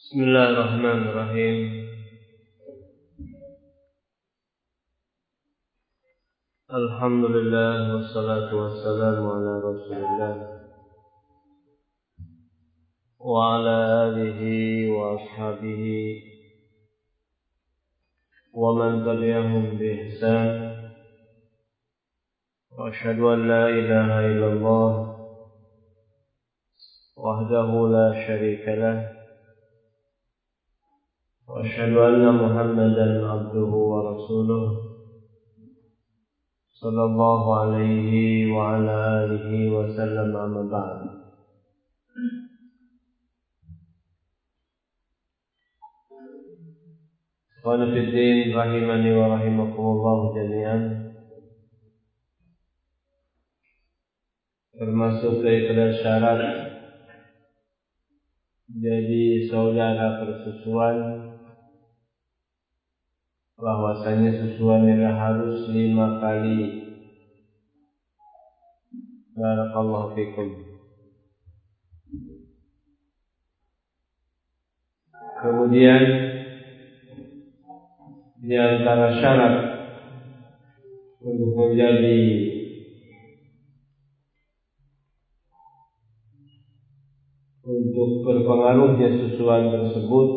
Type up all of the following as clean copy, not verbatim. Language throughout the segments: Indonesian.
Bismillahirrahmanirrahim. Alhamdulillah wassalatu wassalamu ala Rasulillah wa ala alihi wa ashabihi wa man tabi'ahum bi ihsan. Wa asyhadu an la ilaha illallah wahdahu la syarika lah wa asyhadu anna Muhammadan abduhu wa rasuluh sallallahu alaihi wa ala alihi wa sallam, amma ba'd. Ikhwan fiddin rahimani wa rahimakumullah jami'an. Termasuk daripada syarat jadi saudara persusuan, bahwasanya susuan adalah harus 5 kali. Barakallahu fikum. Kemudian di antara syarat untuk menjadi untuk berpengaruhnya susuan tersebut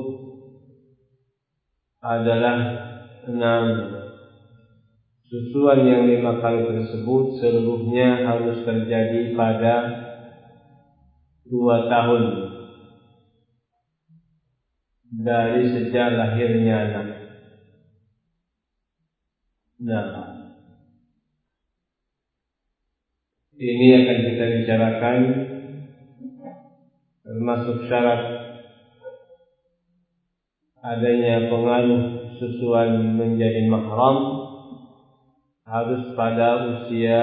adalah 6. Susuan yang 5 kali tersebut seluruhnya harus terjadi pada 2 tahun dari sejak lahirnya anak. Nah, ini akan kita bicarakan, termasuk syarat adanya pengaruh susuan menjadi mahram harus pada usia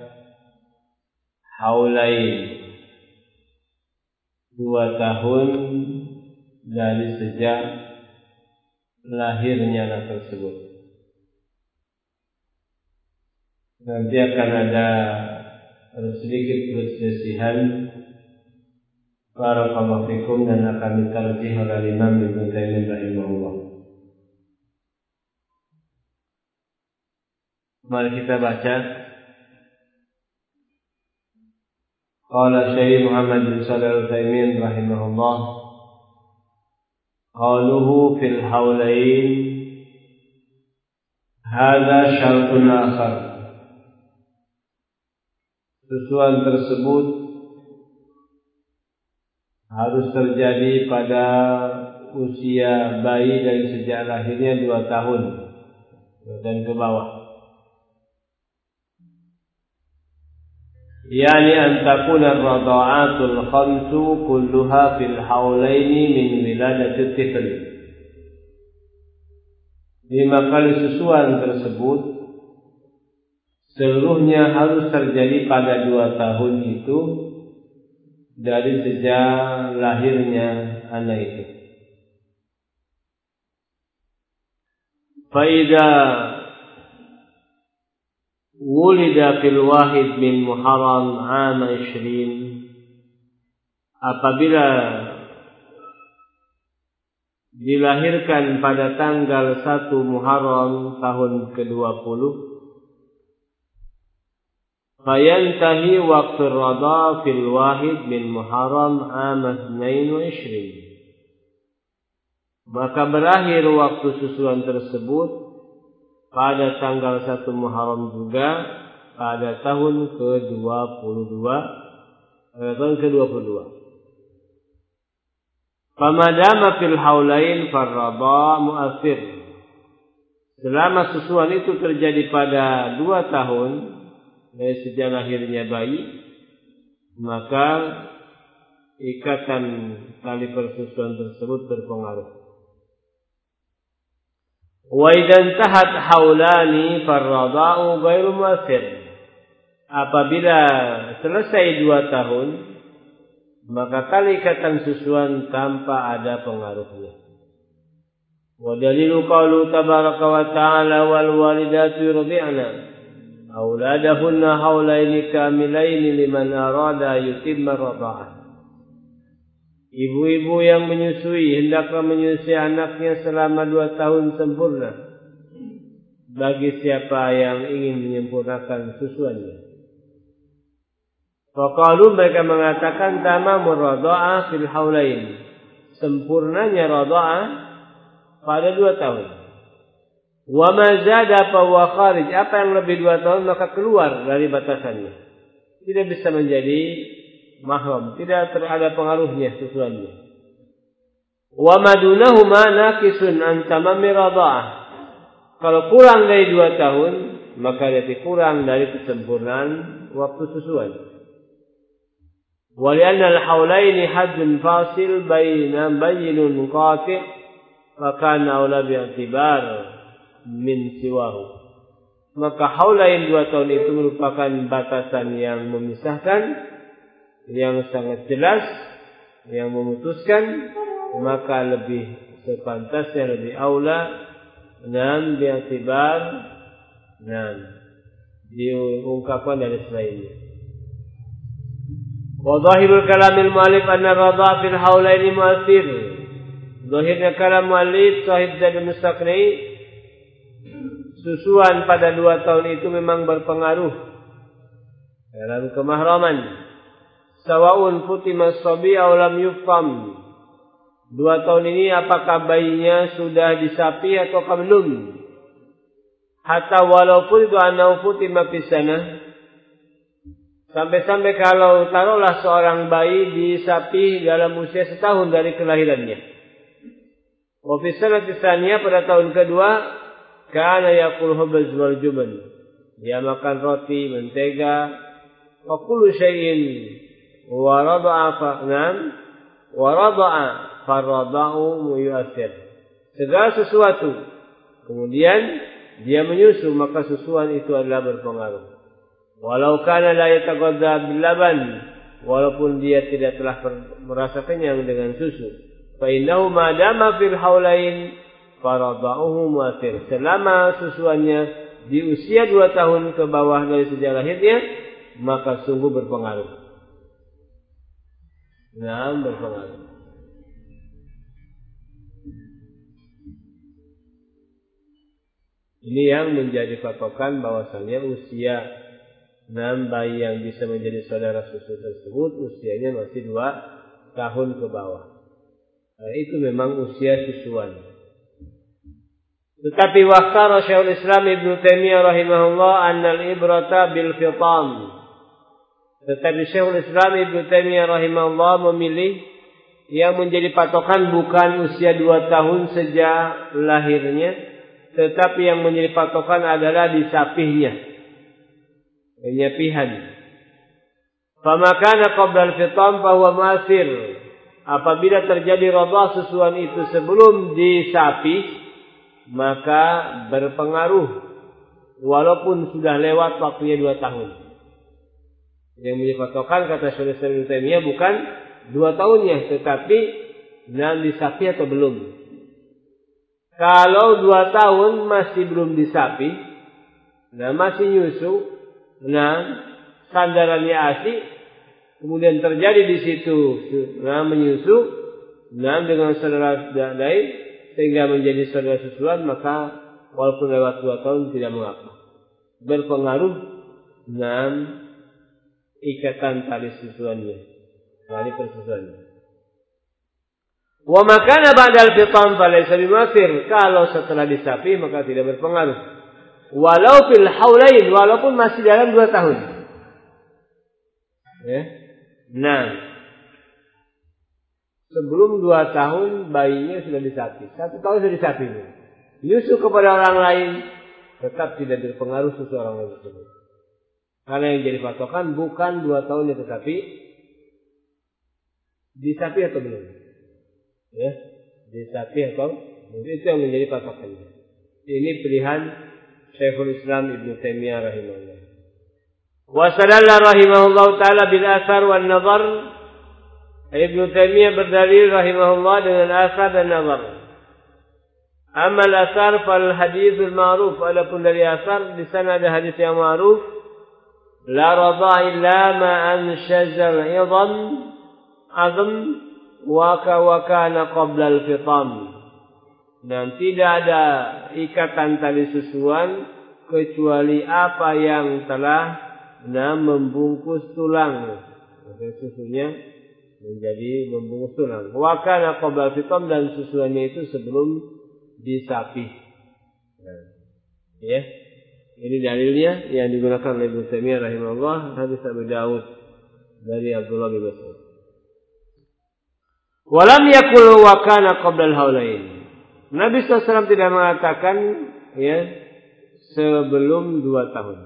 haulain, 2 tahun dari sejak lahirnya anak tersebut. Nanti akan ada sedikit perselisihan barakallahu fikum dan akan ditarjih oleh Imam Ibnu Taimiyah rahimahullah. Mari kita baca. Qala Syekh Muhammad bin Shalih Al-Utsaimin rahimahullah, qaluhu fil haulain hadza syartun akhar. Susuan tersebut harus terjadi pada usia bayi dari sejak lahirnya 2 tahun dan ke bawah. Yani an takuna ar-rada'atul khamsu kulluha fil haulaini min wiladati tifl. 5 kali susuan tersebut seluruhnya harus terjadi pada 2 tahun itu dari sejak lahirnya anak itu. Faida wulida fil wahid min Muharram am 20, apabila dilahirkan pada tanggal 1 Muharram tahun ke-20, fayantahi waqtu ar-radha fil wahid min Muharram am 22, maka berakhir waktu susuan tersebut pada tanggal 1 Muharram juga pada tahun ke-22. Famadama fil haulain farradha mu'athir. Selama susuan itu terjadi pada 2 tahun dari sejak lahirnya bayi, maka ikatan tali persusuan tersebut berpengaruh. Wa idan tahat haulani farradha'u ghairu mu'athir. Apabila selesai 2 tahun, maka tali ikatan susuan tanpa ada pengaruhnya. Wa dalilu qaulu tabaraka wa ta'ala wal walidatu yurdi'na auladahunna haulaini kamilaini liman arada yutimma radha'ah. Ibu-ibu yang menyusui hendaklah menyusui anaknya selama 2 tahun sempurna bagi siapa yang ingin menyempurnakan susuannya. Faqalu, mereka mengatakan tamamur radha'ah fil haulain, sempurnanya radha'ah pada 2 tahun. Wa ma zada fa huwa kharij, apa yang lebih 2 tahun maka keluar dari batasannya. Tidak bisa menjadi mahram, tidak ada pengaruhnya susuannya. Wa madunahuma naqisun an tamami radha'ah, kalau kurang dari 2 tahun maka dia kurang dari kesempurnaan waktu susuan. Wa li'anna al-haulaini haddun fasil bainun qati', maka aula bi'tibar min siwahu, maka haulain 2 tahun itu merupakan batasan yang memisahkan, yang sangat jelas, yang memutuskan, maka lebih sepantasnya, lebih aula bi'tibar diungkapkan dari selainnya. Wa dhahirul kalamil mu'allif anna radha' fil haulaini mu'athir. Zahirnya kalam mu'allif sahib Zadul Mustaqni, susuan pada 2 tahun itu memang berpengaruh dalam kemahraman. Sawa'un futima as-sabi aw lam yufam. 2 tahun ini apakah bayinya sudah disapi atau belum? Hatta walaupun itu anau futima fi sanah, sampai-sampai kalau taruhlah seorang bayi disapi dalam usia 1 tahun dari kelahirannya. Wa fi sanati tsaniyah, pada tahun kedua, kana yaqul hubz wal juban, dia makan roti, mentega, wa kullu syai'in wa rada'a farada'u yu'athir, segala sesuatu kemudian dia menyusu, maka susuan itu adalah berpengaruh. Walau kana la yataghadha bil laban, walaupun dia tidak telah merasa kenyang dengan susu, fa innahu ma dama fil haulain farada'uhu mu'athir, selama susuannya di usia 2 tahun ke bawah dari sejak lahirnya, maka sungguh berpengaruh. Berpengaruh. Ini yang menjadi patokan bahwasanya usia bayi yang bisa menjadi saudara susu tersebut usianya masih 2 tahun ke bawah. Itu memang usia susuan. Tetapi waqtara Syekhul Islam Ibnu Taimiyah rahimahullah annal ibrata bil fitam. Tetapi Syekhul Islam Ibnu Taimiyah rahimahullah memilih yang menjadi patokan bukan usia 2 tahun sejak lahirnya, tetapi yang menjadi patokan adalah disapihnya, penyapihan. Famakana qabla al-fitam fahuwa mu'athir, apabila terjadi radha'ah susuan itu sebelum disapi, maka berpengaruh walaupun sudah lewat waktunya 2 tahun. Yang menjadi patokan kata Syekh Ibnu Taimiyah bukan 2 tahunnya, tetapi disapi atau belum. Kalau 2 tahun masih belum disapi, masih nyusu, sandarannya ASI, kemudian terjadi di situ menyusu, dengan saudara lain sehingga menjadi saudara susuan, maka walaupun lewat 2 tahun tidak mengapa. Berpengaruh ikatan tali susuannya, tali persusuannya. Wa makana ba'dal fitam falaysa bimu'athir, kalau setelah disapi maka tidak berpengaruh. Walau fil haulain, walaupun masih dalam 2 tahun. Sebelum 2 tahun bayinya sudah disapi, 1 tahun sudah disapi, nyusu kepada orang lain, tetap tidak berpengaruh susu orang lain tersebut. Karena yang jadi patokan bukan 2 tahunnya, tetapi disapi atau belum. Disapi atau belum, itu yang menjadi patokannya. Ini pilihan Syekhul Islam Ibnu Taimiyah rahimahullah. Wa sadalla rahimahullah taala bil athar wan nazar. Ibnu Taimiyah berdalil rahimahullah dengan asar dan nazar. Amal asar fal hadithul ma'ruf, adapun dari asar di sana ada hadis yang ma'ruf, la radha illa ma anshazal azam wa kana qabla al-fitam. Dan tidak ada ikatan tali susuan kecuali apa yang telah membungkus tulang. Susunya menjadi membungkus tulang. Wa kana qabla al-fitam, dan susuannya itu sebelum disapih. Ya. Ini dalilnya yang digunakan oleh Ibnu Taimiyah rahimahullah, hadis Abu Dawud dari Abdullah bin Mas'ud. Walam yakul wa kana qabla al-haulain. Nabi SAW tidak mengatakan ya sebelum 2 tahun.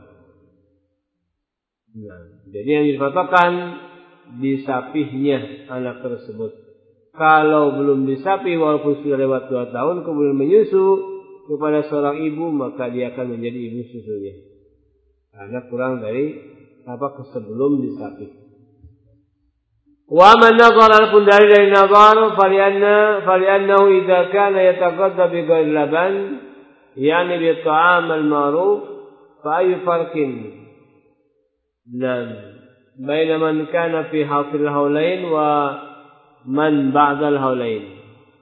Nah, jadi yang dikatakan disapihnya anak tersebut. Kalau belum disapih walaupun sudah lewat 2 tahun kemudian menyusu kepada seorang ibu, maka dia akan menjadi ibu susunya. Karena kurang dari sebelum disapih. Wa man nazara al-pun dari nazar faliannahu idza kana yataqadda bi ghairi laban yani bi ta'am al-ma'ruf fa ayu farqin baina man kana fi hafil haulain wa man ba'da al-haulain.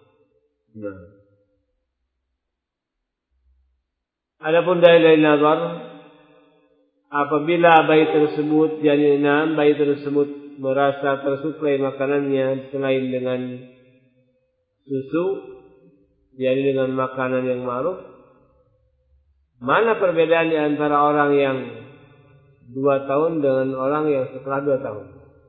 Adapun dari nazar, apabila bayi tersebut bayi tersebut merasa tersuplai makanannya selain dengan susu, jadi dengan makanan yang ma'ruf, mana perbedaan di antara orang yang 2 tahun dengan orang yang setelah 2 tahun?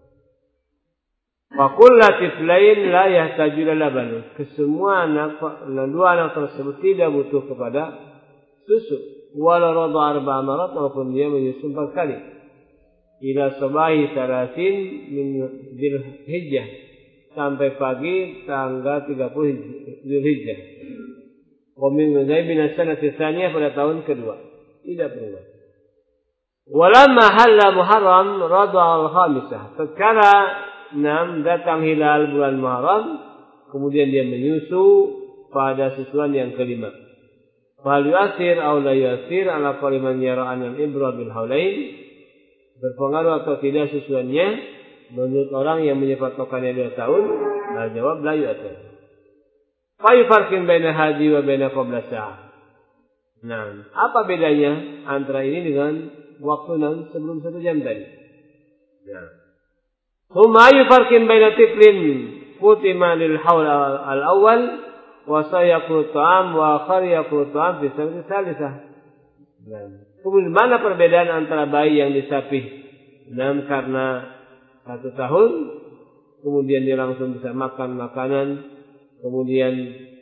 Wa kullu tiflain la yahtajuna laban. Kesemua dua anak tersebut tidak butuh kepada susu. Wala radha 4 marat, walaupun dia menyusu 4 kali. Ila sabahi 30 min Dzulhijjah, sampai pagi tanggal 30 Dzulhijjah. Wa min bin sanati tsaniyah, pada tahun kedua. Tidak berubah. Walamma halla Muharram radha al-khamisah. Tatkala datang hilal bulan Muharram, kemudian dia menyusu pada susuan yang kelima. Fal yu'athir aw la yu'athir ala qaliman yara'an al-ibra bil haulain. Berpengaruh atau tidak susuannya menurut orang yang menyepatokannya 2 tahun? Jawab la yu'athir. Fa yufarqin baina hadi wa baina qabla sa'ah. Nah, apa bedanya antara ini dengan waktu sebelum 1 jam tadi? Nah, huma yufarqin baina tiflin futima lil haul al-awwal wa sayaqulu ta'am wa akhar yaqulu ta'am fi sanati tsalitsah. Nah, kemudian mana perbedaan antara bayi yang disapih karena 1 tahun, kemudian dia langsung bisa makan makanan, kemudian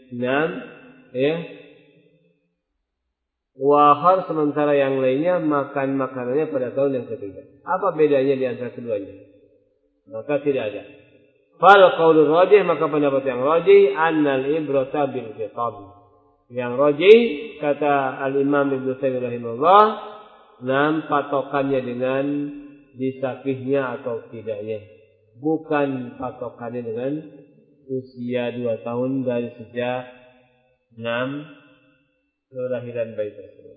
wahar, sementara yang lainnya makan makanannya pada tahun yang ketiga. Apa bedanya di antara keduanya? Maka tidak ada. Fal qaulur rajih, maka pendapat yang rajih annal ibrata bil khitab. Yang rajih kata al-Imam Ibnu Taimiyah rahimahullah, patokannya dengan disapihnya atau tidaknya, bukan patokannya dengan usia 2 tahun dari sejak kelahiran bayi tersebut.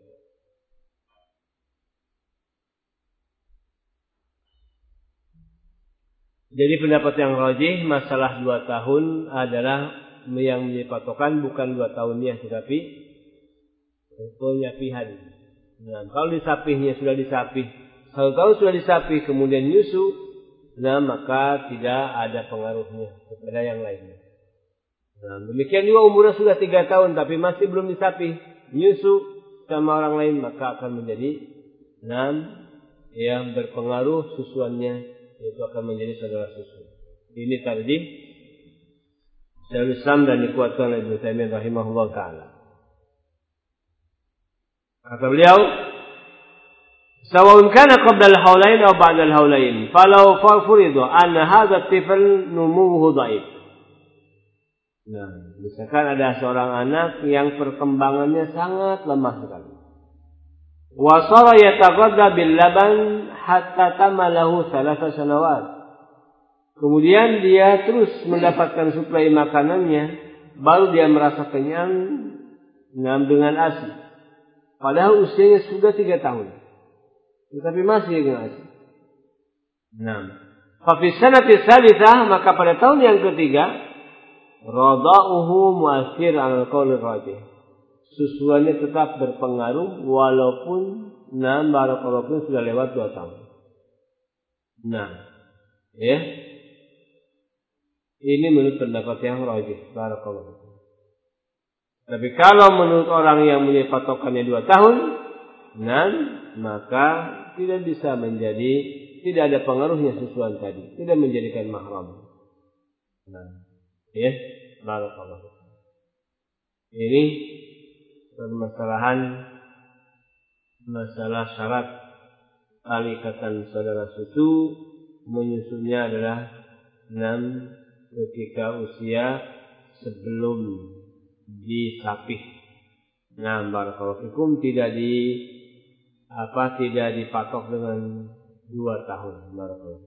Jadi pendapat yang rajih masalah 2 tahun adalah yang menjadi patokan bukan 2 tahunnya, tetapi penyapihan. Kalau disapihnya sudah disapih 1 tahun sudah disapih kemudian nyusu, maka tidak ada pengaruhnya kepada yang lainnya. Demikian juga umurnya sudah 3 tahun tapi masih belum disapih, nyusu sama orang lain, maka akan menjadi yang berpengaruh susuannya, yaitu akan menjadi saudara susu. Ini tarjih Syekhul Islam dan dikuatkan oleh Ibnu Taimiyah rahimahullah taala. Kata beliau, sawa'un kana qabla al-haulain aw ba'da al-haulain, falau furidu anna hadha at-tifl numuhu dha'if. Misalkan ada seorang anak yang perkembangannya sangat lemah sekali. Wa sara yataqadda bil laban hatta tamalahu 3 sanawat. Kemudian dia terus mendapatkan suplai makanannya, baru dia merasa kenyang dengan ASI. Padahal usianya sudah 3 tahun. Tetapi masih dengan ASI. Fa fi sanati tsalitsah, maka pada tahun yang ketiga, rada'uhu mu'athir 'ala al-qaul rajih. Susuannya tetap berpengaruh walaupun walaupun sudah lewat 2 tahun. Nah, ya. Ini menurut pendapat yang rajih, barakallahu. Tapi kalau menurut orang yang punya patokannya 2 tahun, maka tidak bisa menjadi, tidak ada pengaruhnya susuan tadi, tidak menjadikan mahram. Nah, ya, barakallahu. Ini permasalahan masalah syarat tali ikatan saudara susu menyusunya adalah 6 ketika usia sebelum disapih. Nah, barakallahu fikum, tidak dipatok dengan 2 tahun. Barakallahu.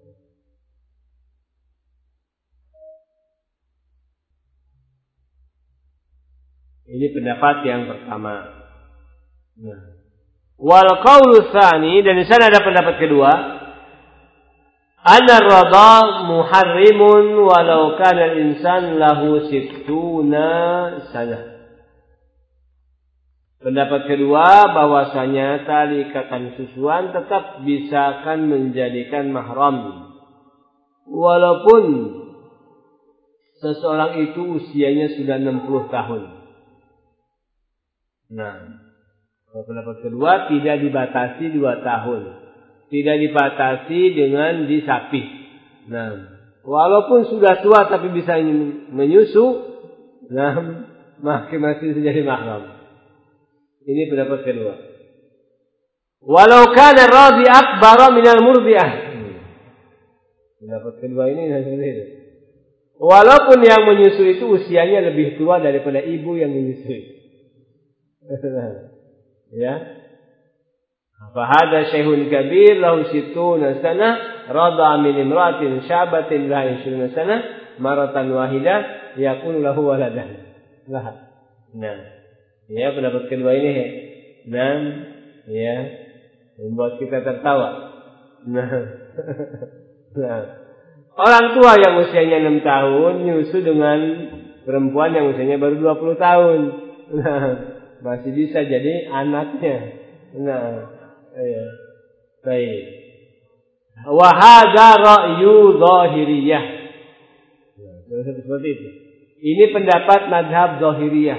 Ini pendapat yang pertama. Nah, wal qaulu tsani, dan di sana ada pendapat kedua, anna ar-radha muharrimun walau kana al-insan lahu 60 sanah. Pendapat kedua bahwasanya tali ikatan susuan tetap bisa akan menjadikan mahram walaupun seseorang itu usianya sudah 60 tahun. Nah, pendapat kedua tidak dibatasi 2 tahun. Tidak dibatasi dengan disapih. Nah, walaupun sudah tua tapi bisa menyusu, masih menjadi mahram. Ini pendapat kedua. Walau kana radhi akbar minal murdi'ah. Pendapat kedua ini seperti itu. Walaupun yang menyusu itu usianya lebih tua daripada ibu yang menyusui. Ya. Fahada syekhun kabir lahu 60 sanah rada min imra'atin syabatin laha 20 sanah maratan wahidah yakun lahu waladan. Nah, ya, pendapat kedua ini ya, membuat kita tertawa. Nah, orang tua yang usianya 6 tahun nyusu dengan perempuan yang usianya baru 20 tahun. Nah, masih bisa jadi anaknya. Nah, ya. Baik. Wa hadza ra'yu dhahiriyah. Nah, seperti itu. Ini pendapat mazhab Zahiriyah.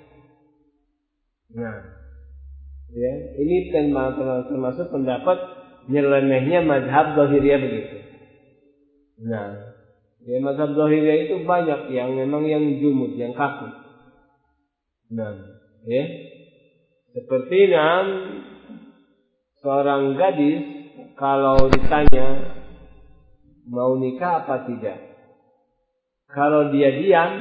Nah, ya, ini termasuk pendapat nyelenehnya mazhab Zahiriyah begitu. Nah, ya, mazhab Zahiriyah itu banyak yang memang yang jumud, yang kaku. Nah, ya, seperti seorang gadis kalau ditanya mau nikah apa tidak, kalau dia diam,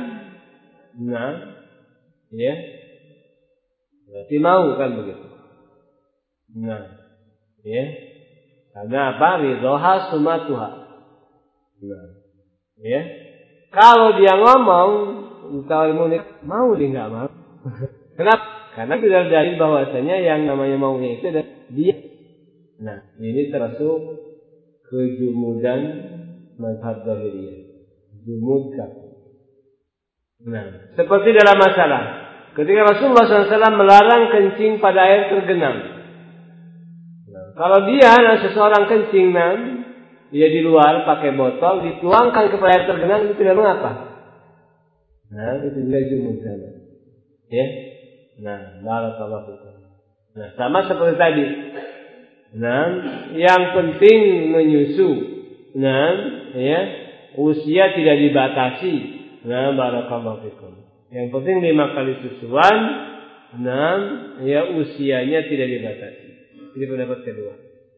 ya, berarti mau, kan begitu. Nah, ya, karena apa? Ridhoha sumatuha. Nah, ya, kalau dia ngomong mau dia nggak mau. Kenapa? Karena tidak dalil bahwasanya yang namanya maunya itu adalah dia. Nah, ini termasuk kejumudan mazhab Zahiriyah. Jumud kaku. Nah, seperti dalam masalah ketika Rasulullah SAW melarang kencing pada air tergenang. Nah, kalau dia seseorang kencing, dia di luar pakai botol, dituangkan ke air tergenang, itu tidak mengapa. Nah, itu juga jumud sana. Ya. Nah, barakallahu fikum. Nah, sama seperti tadi. Nah, yang penting menyusu. Nah, ya, usia tidak dibatasi. Nah, barakallahu fikum. Yang penting 5 kali susuan. Nah, ya, usianya tidak dibatasi. Ini pendapat kedua.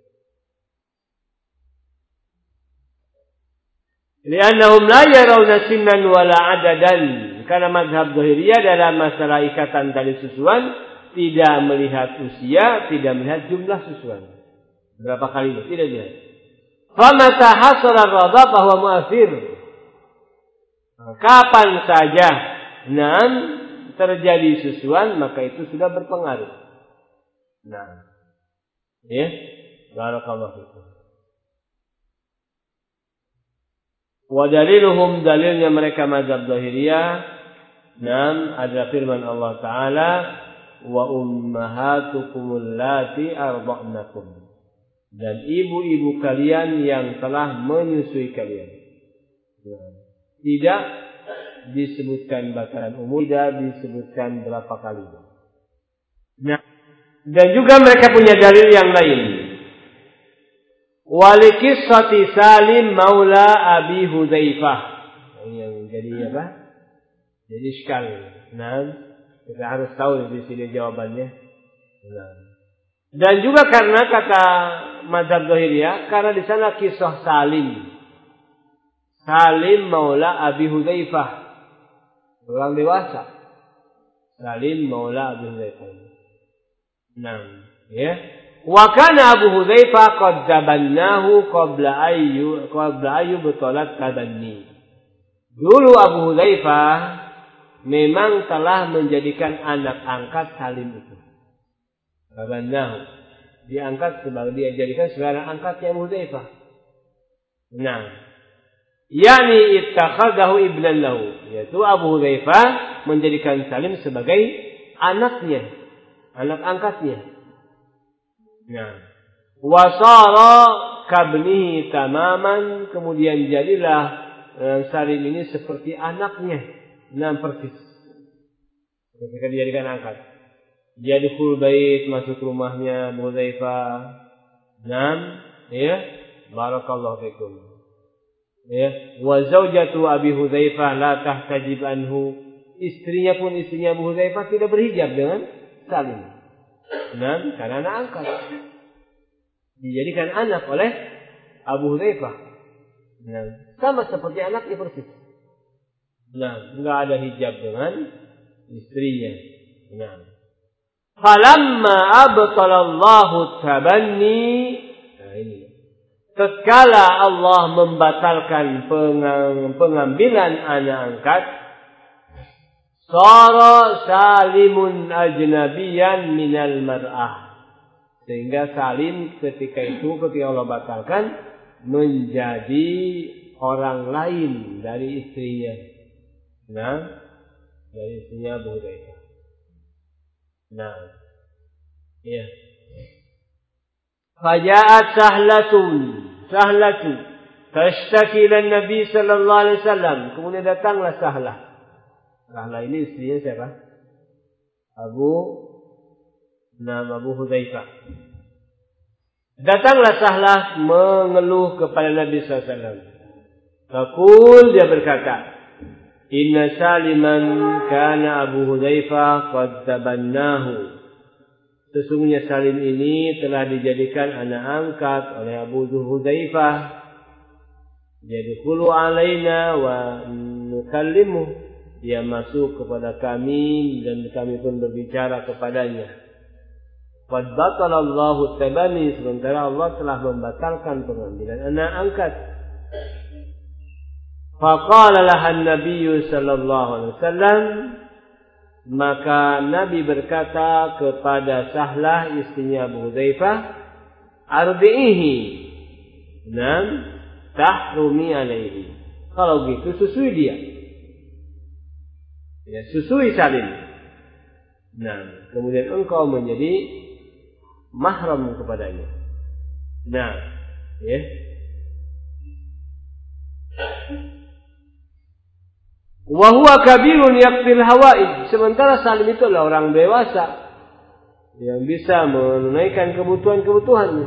Li'annahum la yarawna sinnan wala adadan. Karena mazhab Zahiriyah dalam masalah ikatan tali susuan tidak melihat usia, tidak melihat jumlah susuan. Berapa kali itu? Tidak dilihat. Famata hasara radha bahwa mu'athir. Kapan saja terjadi susuan, maka itu sudah berpengaruh. Nah, ya, barakallahu fikum. Wa daliluhum, dalilnya mereka mazhab Zahiriyah, adalah firman Allah Ta'ala, wa ummahatukumul lati arda'nakum, dan ibu-ibu kalian yang telah menyusui kalian. Tidak disebutkan bakaran umum, tidak disebutkan berapa kali. Nah, dan juga mereka punya dalil yang lain. Walikissati Salim maula Abi Hudzaifah. Ini yang jadi apa? Jadi sekali. Nah, kita harus tahu di sini jawabannya. Nah. Dan juga karena kata mazhab Zahiriyah, karena di sana kisah Salim maula Abi Hudzaifah, orang dewasa. Salim maula Abi Hudzaifah. Nah, ya. Wa kana Abu Hudzaifah qad tabannahu qabla ayyu batalat tabanni. Dulu Abu Hudzaifah memang telah menjadikan anak angkat Salim itu. Tabannahu, diangkat sebagai, dia jadikan sebagai anak angkatnya Abu Hudzaifah. Nah, yakni ittakhadahu ibnan lahu, yaitu Abu Hudzaifah menjadikan Salim sebagai anaknya, anak angkatnya. Nah, wasara kabnihi tamaman, kemudian jadilah Salim ini seperti anaknya, persis ketika dijadikan angkat. Yadkhul bait, masuk rumahnya Abu Hudzaifah. Ya, barakallahu fikum. Ya, wa zaujatu Abi Hudzaifah la tahtajib anhu, istrinya pun istrinya Abu Hudzaifah tidak berhijab dengan Salim. Karena anak angkat, dijadikan anak oleh Abu Hudzaifah. Sama seperti anaknya persis. Enggak ada hijab dengan istrinya. Falamma abtalallahu tabanni, ini. Tatkala Allah membatalkan pengambilan anak angkat, sara Salimun ajnabiyan minal mar'ah, sehingga Salim ketika Allah batalkan menjadi orang lain dari istrinya. Dari istrinya Abu Hudzaifah. Ya. Faja'at Sahlatu tashtaki ila Nabi sallallahu alaihi wasallam. Kemudian datanglah Sahlah. Sahlah ini istrinya siapa? Abu Hudzaifah. Datanglah Sahlah mengeluh kepada Nabi sallallahu alaihi wasallam. Faqul, dia berkata, inna Saliman kana Abu Hudzaifah qad tabannahu. Sesungguhnya Salim ini telah dijadikan anak angkat oleh Abu Hudzaifah. Yadkhulu alaina wa nukallimu. Dia masuk kepada kami dan kami pun berbicara kepadanya. Qad batalallahu tabani, sementara Allah telah membatalkan pengambilan anak angkat. Faqala lahan Nabi sallallahu alaihi wasallam, maka Nabi berkata kepada Sahlah istrinya Abu Hudzaifah, arbi'ihi, tahrumi alaihi. Kalau gitu susui dia. Ya, susui Salim. Kemudian engkau menjadi mahram kepadanya. Ya. Wa huwa kabirun yaqdil hawaij, sementara Salim itu adalah orang dewasa yang bisa menunaikan kebutuhan-kebutuhannya.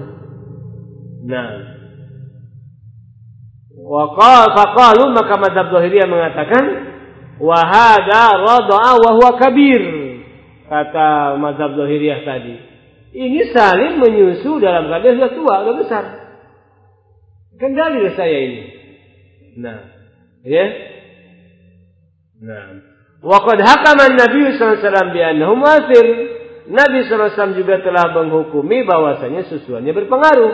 Faqalu, maka mazhab Zahiriyah mengatakan, wa hadza rada'a wa huwa kabir. Kata mazhab Zahiriyah tadi, ini Salim menyusu dalam keadaan sudah tua, sudah besar. Kan dalil saya ini. Ya. Wa qad hakama an-nabiy sallallahu alaihi wasallam bi annahu mu'athir. Nabi sallallahu alaihi wasallam juga telah menghukumi bahwasanya susuannya berpengaruh.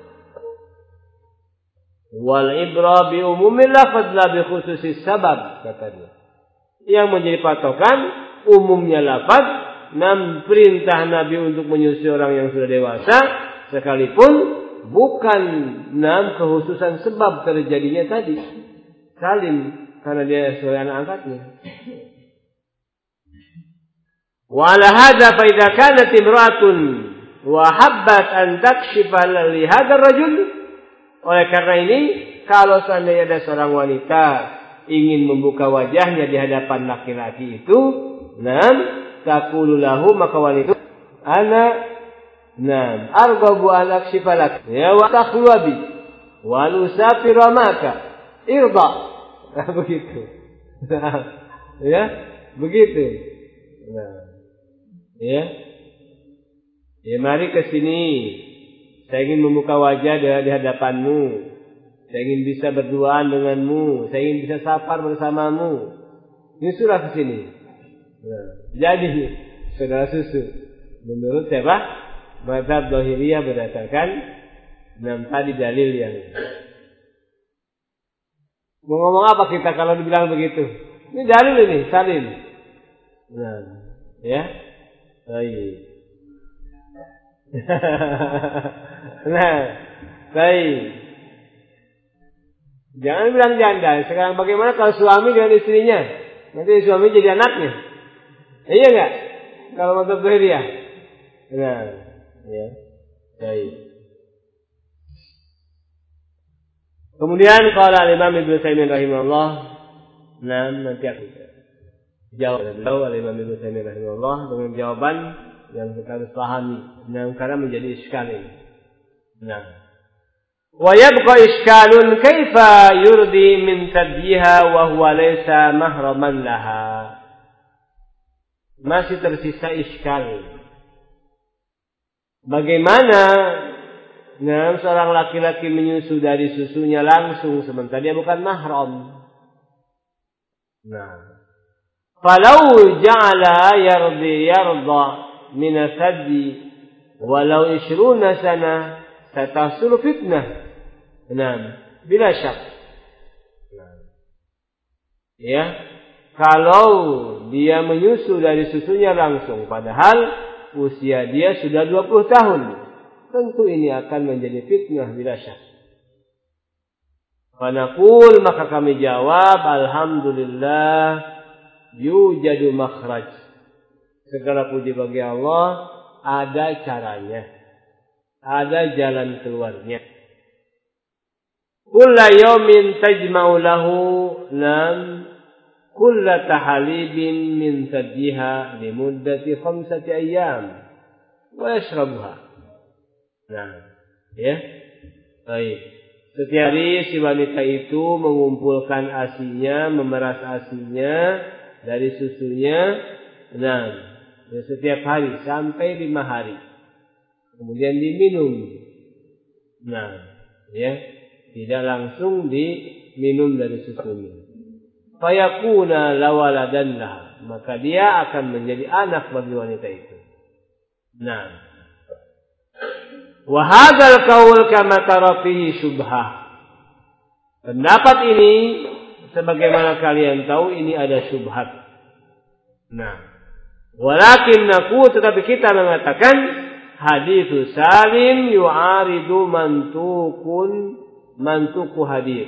Wal ibra bi umumil lafaz la bi khususis sabab, kata dia. Yang menjadi patokan umumnya lafaz, perintah Nabi untuk menyusui orang yang sudah dewasa sekalipun bukan kekhususan sebab terjadinya tadi. Salim karena dia sebagai anak angkatnya. Wa ala hadza fa idza kanat imra'atun wa habbat an takshifa li hadzal rajul. Oleh karena ini, kalau seandainya ada seorang wanita ingin membuka wajahnya di hadapan laki-laki itu, taqulu lahu, maka wanita arghabu an akshifa lak ya wa takhlubi wa usafira maka irda. Begitu. Ya, begitu. Ya. Ya, mari ke sini. Saya ingin membuka wajah di hadapanmu. Saya ingin bisa berduaan denganmu. Saya ingin bisa safar bersamamu. Nyusulah ke sini. Jadi, saudara susu. Menurut siapa? Mazhab Zahiriyah berdasarkan tadi dalil yang. Mau ngomong apa kita kalau dibilang begitu? Ini dalil ini, salim. Ya. Baik. Baik. Jangan bilang janda. Sekarang bagaimana kalau suami dengan istrinya? Nanti suami jadi anaknya. Iya enggak? Kalau mazhab Zahiriyah. Ya. Baik. Kemudian qala Imam Ibnu Taimiyah rahimahullah, nanti aku jawab Imam Ibnu Taimiyah rahimahullah dengan jawaban yang kita harus pahami. Karena menjadi iskal ini. Wa yabqa iskalun kaifa yurdi min tadyiha wa huwa laysa mahraman laha. Masih tersisa iskal. Bagaimana seorang laki-laki menyusu dari susunya langsung sementara dia bukan mahram. Falau ja'ala yarda min as-saddi walau 20 sana satahsul fitnah. Bila syak. Ya, kalau dia menyusu dari susunya langsung padahal usia dia sudah 20 tahun, tentu ini akan menjadi fitnah bila syak. Fanaqul, maka kami jawab, alhamdulillah yujadu makhraj. Segala puji bagi Allah, ada caranya. Ada jalan keluarnya. Kulla yawmin tajma'u lahu kulla tahalibin min tadjiha limuddati 5 ayyam wa yashrabuha. Ya. Baik. Setiap hari si wanita itu mengumpulkan asinya, memeras asinya dari susunya. Setiap hari sampai 5 hari. Kemudian diminum. Ya, tidak langsung diminum dari susunya. Fayakuna lawaladan laha, maka dia akan menjadi anak bagi wanita itu. Wa hadzal qaul kama tara fihi syubhah. Pendapat ini sebagaimana kalian tahu ini ada syubhat. Walakin naku, tetapi kita mengatakan hadits Salim yu'aridu mantuku hadits.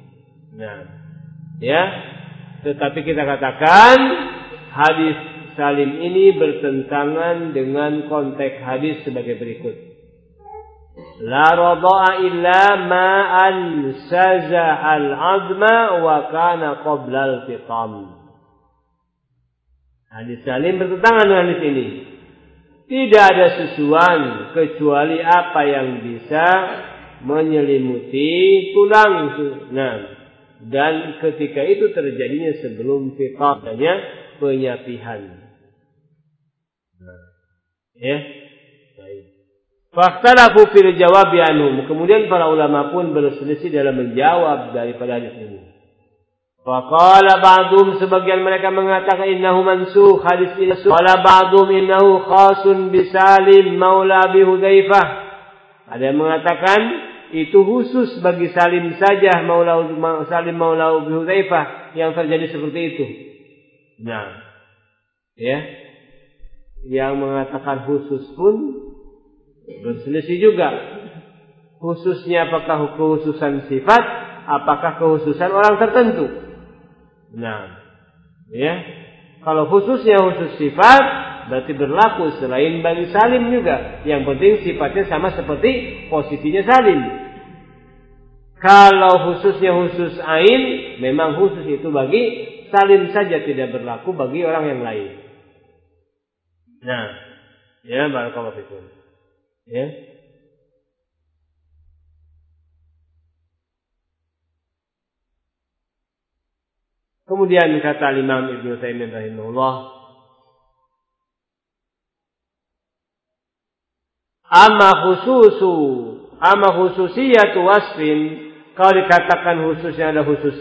Ya, tetapi kita katakan hadis Salim ini bertentangan dengan konteks hadis sebagai berikut. La radha'a illa ma'an saza al-'azma wa kana qabla al-fitam. Hadis Salim bertentangan dengan hadis ini. Tidak ada susuan kecuali apa yang bisa menyelimuti tulang. Dan ketika itu terjadinya sebelum fitam, adanya penyapihan. Ya. Baik. Fakhtalafu fil jawabi anhum. Kemudian para ulama pun berselisih dalam menjawab daripada hadis ini. Faqala ba'dhum, sebagian mereka mengatakan innahu mansukh, hadis ini. Qala ba'dhum innahu khasun bi Salim maula Abi Hudzaifah. Ada yang mengatakan itu khusus bagi Salim saja, Salim maula Abi Hudzaifah yang terjadi seperti itu. Ya. Yang mengatakan khusus pun berselisih juga. Khususnya apakah kekhususan sifat apakah kekhususan orang tertentu. Nah, ya. Kalau khususnya khusus sifat, berarti berlaku selain bagi Salim juga. Yang penting sifatnya sama seperti posisinya Salim. Kalau khususnya khusus ain, memang khusus itu bagi Salim saja, tidak berlaku bagi orang yang lain. Nah, ya, barakallahu fikum. Ya. Kemudian kata Imam Ibnu Taimiyah rahimahullah, amma khususiyatu wasfin, kalau dikatakan khususnya ada khusus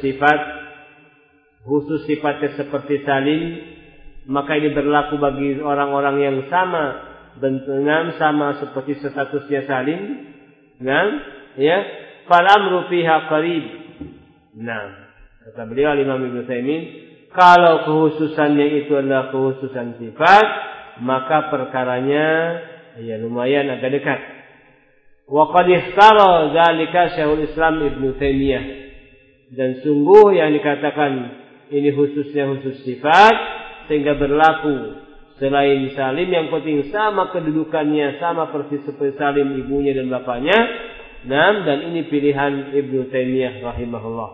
sifatnya seperti Salim, maka ini berlaku bagi orang-orang yang sama bentuknya, sama seperti statusnya Salim. Nah, ya, fal amru fiha qarib. Nah, kata beliau Imam Ibnu Taimiyah, kalau kekhususannya itu adalah kekhususan sifat, maka perkaranya ya lumayan agak dekat. Wa qad ikhtara dzalika Syekhul Islam Ibnu Taimiyah. Dan sungguh yang dikatakan ini khususnya khusus sifat sehingga berlaku selain Salim, yang penting sama kedudukannya, sama persis seperti Salim ibunya dan bapaknya. Nah, dan ini pilihan Ibnu Taimiyah rahimahullah.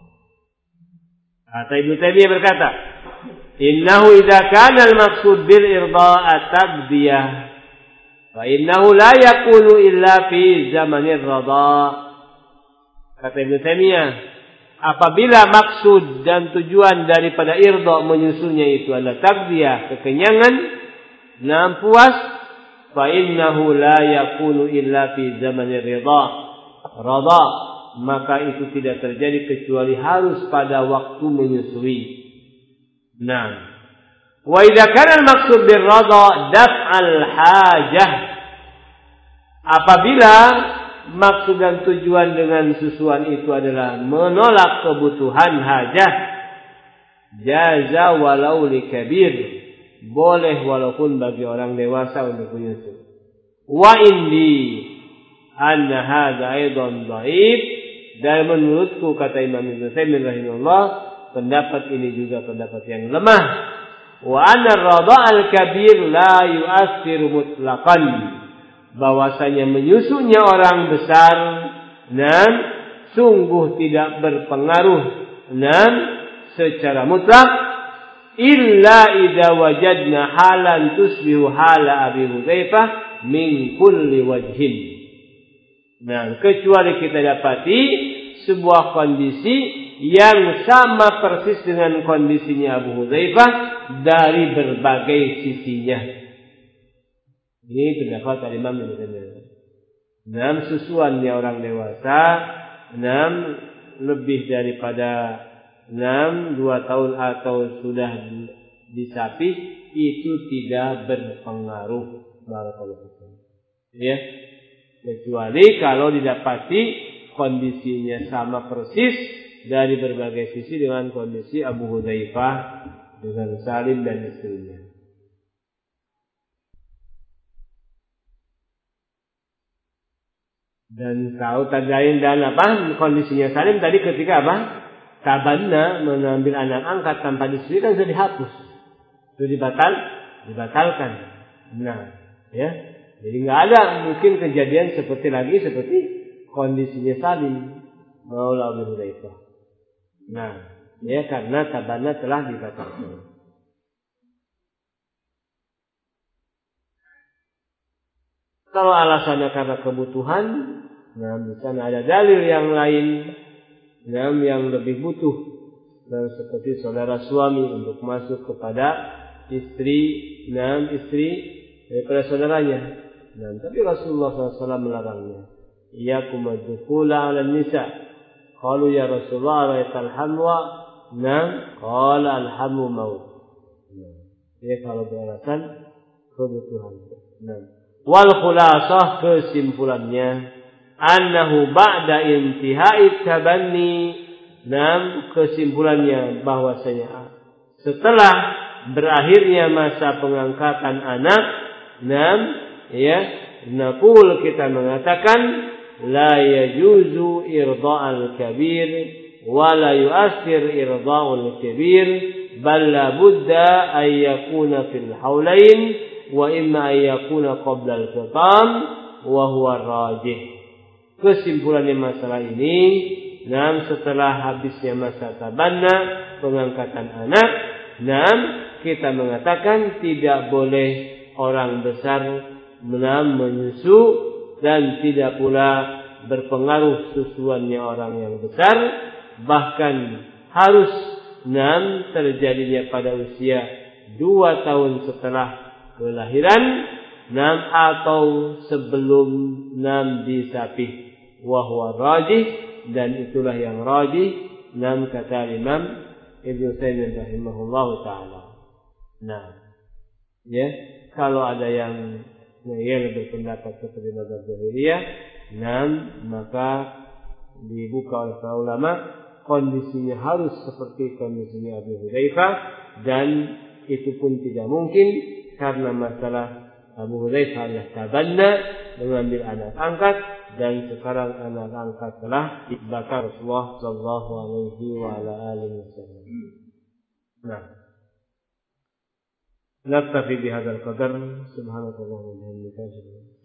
Kata Ibnu Taimiyah berkata, innahu idza kana al-maqsud bil irda' at-taqdiyah fa innahu la yakunu illa fi zamanir rada. Kata Ibnu Taimiyah, apabila maksud dan tujuan daripada irda' menyusunya itu adalah taqdiyah, kekenyangan, dan puas, fa innahu la yakunu illa fi zamanir rada, maka itu tidak terjadi kecuali harus pada waktu menyusui. Nah, wa idza kana al-maqsud bir rada daf'al hajah, apabila maksud dan tujuan dengan susuan itu adalah menolak kebutuhan hajah, jaza walau likabir, boleh walaupun bagi orang dewasa untuk menyusu. Wa indi anna hadza aidan dhaif, dan menurutku, kata Imam Ibnu Taimiyah rahimahullah, pendapat ini juga pendapat yang lemah. Wa anna ar-radha' al-kabir la yu'athiru mutlaqan, bahwasanya menyusunya orang besar dan sungguh tidak berpengaruh dan secara mutlak, illa idza wajadna halan tusbihu hala Abi Hudzaifah min kulli wajhin. Nah, kecuali kita dapati sebuah kondisi yang sama persis dengan kondisinya Abu Hudzaifah dari berbagai sisinya. Ini pendapat Imam Ibnu Taimiyah. Nah, susuannya orang dewasa, lebih daripada 2 tahun atau sudah disapi, itu tidak berpengaruh. Barakallahu fikum. Ya. Kecuali kalau didapati kondisinya sama persis dari berbagai sisi dengan kondisi Abu Hudzaifah dengan Salim dan istrinya. Dan kalau tadain dan kondisinya Salim tadi ketika tabanna, mengambil anak angkat tanpa disusui, kan sudah dihapus, sudah dibatalkan. Nah, ya. Jadi nggak ada mungkin kejadian seperti kondisinya Salim maula Abu Hudzaifah. Nah, ya, karena tabanna telah dibatalkan. Kalau alasannya karena kebutuhan, di sana ada dalil yang lain, yang lebih butuh, seperti saudara suami untuk masuk kepada istri daripada saudaranya. Tapi Rasulullah SAW melarangnya. Iyyakum ad-dukhula 'ala an-nisa. Qalu ya Rasulullah ra'aital hamwa? Qala al-hamu maut. Ya, kalau beralasan kebutuhan. Wal khulasah, kesimpulannya, annahu ba'da intihai tabanni, kesimpulannya bahwasanya setelah berakhirnya masa pengangkatan anak, naqul, kita mengatakan, la yajuzu irda'al kabir wa la yu'assir irda'ul kabir bal la budda an yakuna fil haulain wa imma an yakuna qabla al-khitam wa huwa rajih. Kesimpulannya masalah ini, setelah habisnya masa tabanna, pengangkatan anak, kita mengatakan tidak boleh orang besar menyusu dan tidak pula berpengaruh susuannya orang yang besar, bahkan harus terjadinya pada usia 2 tahun setelah kelahiran atau sebelum disapih. Wa huwa rajih, dan itulah yang rajih kata Imam Ibnu Taimiyah rahimahullahu taala. Kalau ada yang berpendapat seperti mazhab Zahiriyah, maka dibuka oleh para ulama, kondisinya harus seperti kondisinya Abu Hudzaifah, dan itu pun tidak mungkin karena masalah Abu Hudzaifah adalah tabanna, mengambil anak angkat, dan sekarang anak angkat telah dibakar Rasulullah sallallahu alaihi wa ala alihi wasallam. Naktafi bihadzal qadar. Subhanakallahumma wa bihamdika.